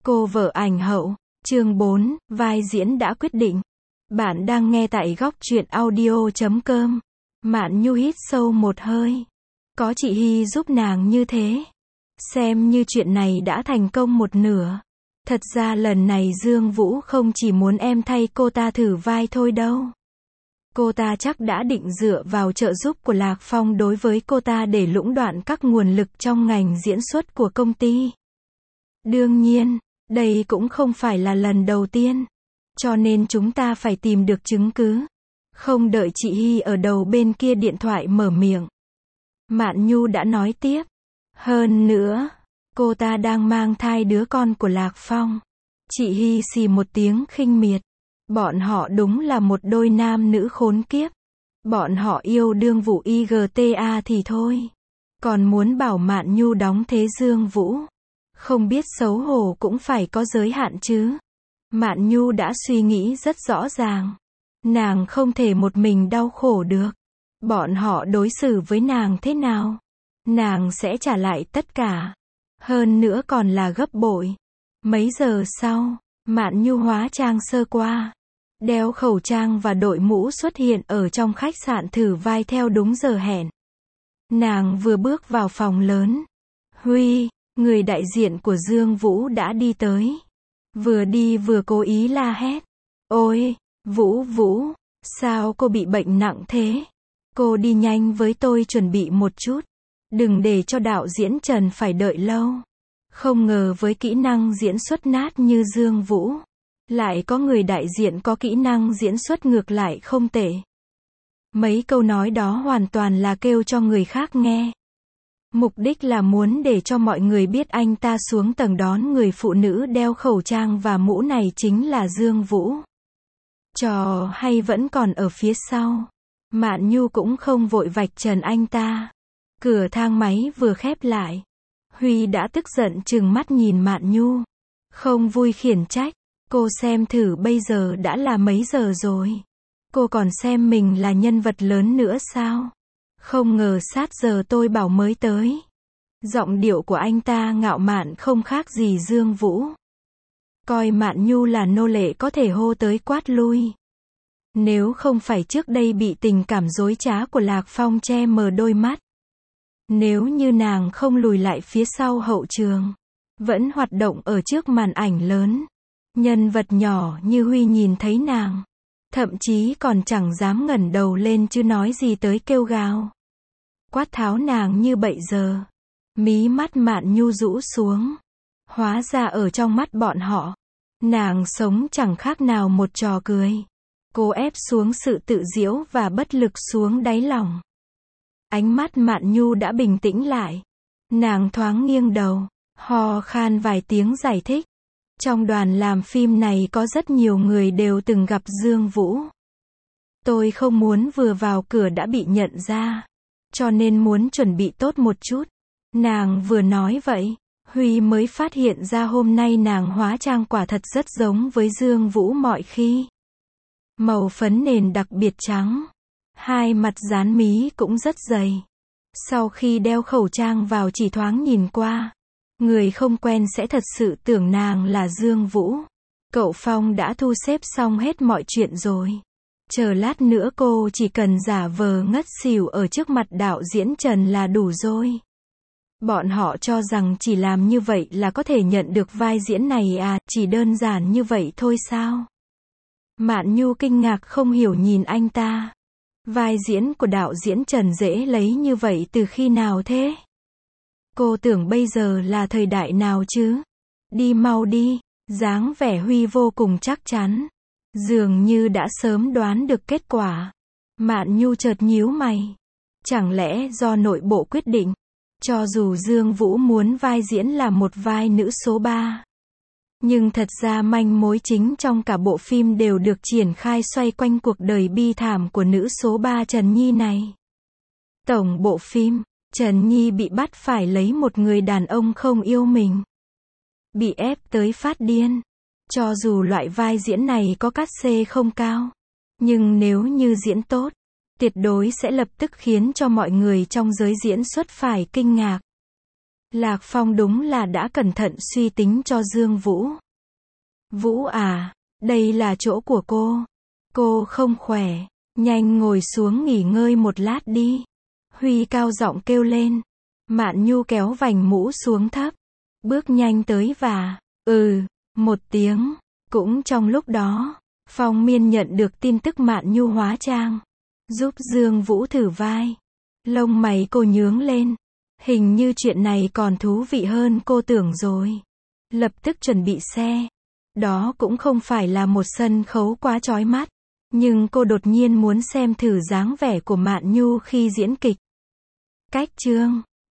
Cô vợ ảnh hậu, chương 4, vai diễn đã quyết định. Bạn đang nghe tại góc truyện audio.com. Mạn Nhu hít sâu một hơi. Có chị Hy giúp nàng như thế. Xem như chuyện này đã thành công một nửa. Thật ra lần này Dương Vũ không chỉ muốn em thay cô ta thử vai thôi đâu. Cô ta chắc đã định dựa vào trợ giúp của Lạc Phong đối với cô ta để lũng đoạn các nguồn lực trong ngành diễn xuất của công ty. Đương nhiên, đây cũng không phải là lần đầu tiên. Cho nên chúng ta phải tìm được chứng cứ. Không đợi chị Hy ở đầu bên kia điện thoại mở miệng. Mạn Nhu đã nói tiếp. Hơn nữa, cô ta đang mang thai đứa con của Lạc Phong. Chị Hy xì một tiếng khinh miệt. Bọn họ đúng là một đôi nam nữ khốn kiếp. Bọn họ yêu đương vụ IGTA thì thôi. Còn muốn bảo Mạn Nhu đóng thế Dương Vũ. Không biết xấu hổ cũng phải có giới hạn chứ. Mạn Nhu đã suy nghĩ rất rõ ràng. Nàng không thể một mình đau khổ được. Bọn họ đối xử với nàng thế nào? Nàng sẽ trả lại tất cả. Hơn nữa còn là gấp bội. Mấy giờ sau, Mạn Nhu hóa trang sơ qua. Đeo khẩu trang và đội mũ xuất hiện ở trong khách sạn thử vai theo đúng giờ hẹn. Nàng vừa bước vào phòng lớn. Huy, người đại diện của Dương Vũ đã đi tới. Vừa đi vừa cố ý la hét. Ôi, Vũ Vũ, sao cô bị bệnh nặng thế? Cô đi nhanh với tôi chuẩn bị một chút. Đừng để cho đạo diễn Trần phải đợi lâu. Không ngờ với kỹ năng diễn xuất nát như Dương Vũ. Lại có người đại diện có kỹ năng diễn xuất ngược lại không tệ. Mấy câu nói đó hoàn toàn là kêu cho người khác nghe. Mục đích là muốn để cho mọi người biết anh ta xuống tầng đón người phụ nữ đeo khẩu trang và mũ này chính là Dương Vũ. Trò hay vẫn còn ở phía sau. Mạn Nhu cũng không vội vạch trần anh ta. Cửa thang máy vừa khép lại. Huy đã tức giận trừng mắt nhìn Mạn Nhu. Không vui khiển trách. Cô xem thử bây giờ đã là mấy giờ rồi. Cô còn xem mình là nhân vật lớn nữa sao? Không ngờ sát giờ tôi bảo mới tới. Giọng điệu của anh ta ngạo mạn không khác gì Dương Vũ. Coi Mạn Nhu là nô lệ có thể hô tới quát lui. Nếu không phải trước đây bị tình cảm dối trá của Lạc Phong che mờ đôi mắt. Nếu như nàng không lùi lại phía sau hậu trường. Vẫn hoạt động ở trước màn ảnh lớn. Nhân vật nhỏ như Huy nhìn thấy nàng. Thậm chí còn chẳng dám ngẩng đầu lên chứ nói gì tới kêu gào. Quát tháo nàng như bậy giờ. Mí mắt Mạn Nhu rũ xuống. Hóa ra ở trong mắt bọn họ. Nàng sống chẳng khác nào một trò cười. Cô ép xuống sự tự giễu và bất lực xuống đáy lòng. Ánh mắt Mạn Nhu đã bình tĩnh lại. Nàng thoáng nghiêng đầu. Ho khan vài tiếng giải thích. Trong đoàn làm phim này có rất nhiều người đều từng gặp Dương Vũ. Tôi không muốn vừa vào cửa đã bị nhận ra. Cho nên muốn chuẩn bị tốt một chút. Nàng vừa nói vậy, Huy mới phát hiện ra hôm nay nàng hóa trang quả thật rất giống với Dương Vũ mọi khi. Màu phấn nền đặc biệt trắng. Hai mặt dán mí cũng rất dày. Sau khi đeo khẩu trang vào chỉ thoáng nhìn qua. Người không quen sẽ thật sự tưởng nàng là Dương Vũ. Cậu Phong đã thu xếp xong hết mọi chuyện rồi. Chờ lát nữa cô chỉ cần giả vờ ngất xỉu ở trước mặt đạo diễn Trần là đủ rồi. Bọn họ cho rằng chỉ làm như vậy là có thể nhận được vai diễn này à, chỉ đơn giản như vậy thôi sao? Mạn Nhu kinh ngạc không hiểu nhìn anh ta. Vai diễn của đạo diễn Trần dễ lấy như vậy từ khi nào thế? Cô tưởng bây giờ là thời đại nào chứ? Đi mau đi, dáng vẻ Huy vô cùng chắc chắn. Dường như đã sớm đoán được kết quả. Mạn Nhu chợt nhíu mày. Chẳng lẽ do nội bộ quyết định? Cho dù Dương Vũ muốn vai diễn là một vai nữ số 3. Nhưng thật ra manh mối chính trong cả bộ phim đều được triển khai xoay quanh cuộc đời bi thảm của nữ số 3 Trần Nhi này. Tổng bộ phim, Trần Nhi bị bắt phải lấy một người đàn ông không yêu mình. Bị ép tới phát điên. Cho dù loại vai diễn này có cát xê không cao. Nhưng nếu như diễn tốt, tuyệt đối sẽ lập tức khiến cho mọi người trong giới diễn xuất phải kinh ngạc. Lạc Phong đúng là đã cẩn thận suy tính cho Dương Vũ. Vũ à, đây là chỗ của cô. Cô không khỏe, nhanh ngồi xuống nghỉ ngơi một lát đi. Huy cao giọng kêu lên. Mạn Nhu kéo vành mũ xuống thấp, bước nhanh tới và, một tiếng. Cũng trong lúc đó, Phong Miên nhận được tin tức Mạn Nhu hóa trang, giúp Dương Vũ thử vai. Lông mày cô nhướng lên. Hình như chuyện này còn thú vị hơn cô tưởng rồi. Lập tức chuẩn bị xe. Đó cũng không phải là một sân khấu quá chói mắt, nhưng cô đột nhiên muốn xem thử dáng vẻ của Mạn Nhu khi diễn kịch. Cách chương